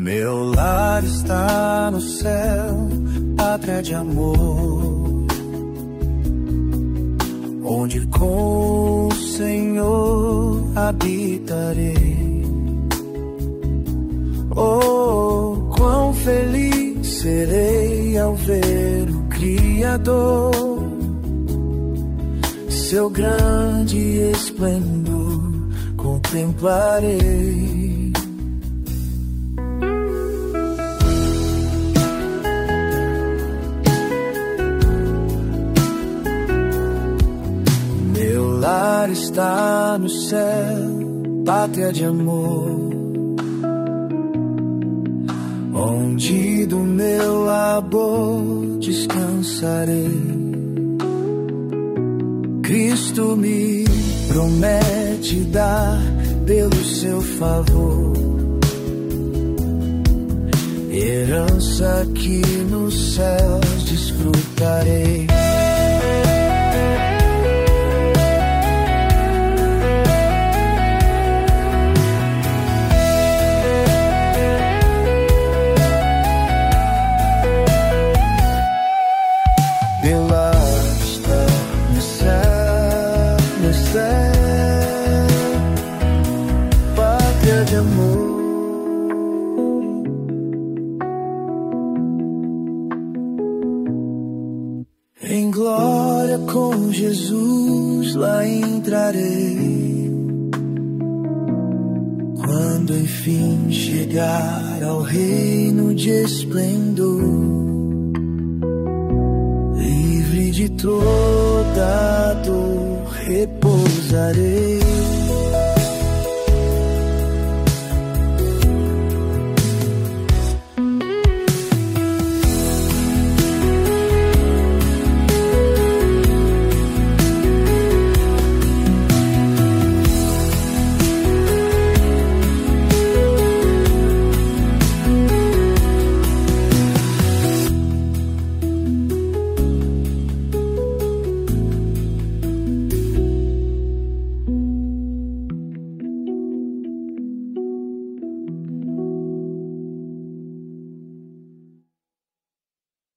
Meu lar está no céu, pátria de amor, onde com o Senhor habitarei. Oh, quão feliz serei ao ver o Criador, seu grande esplendor contemplarei. Meu lar está no céu, pátria de amor, onde do meu labor descansarei. Cristo me promete dar pelo seu favor herança que nos céus desfrutarei. Pátria de amor, em glória com Jesus lá entrarei, quando enfim chegar ao reino de esplendor, livre de toda dor repousarei.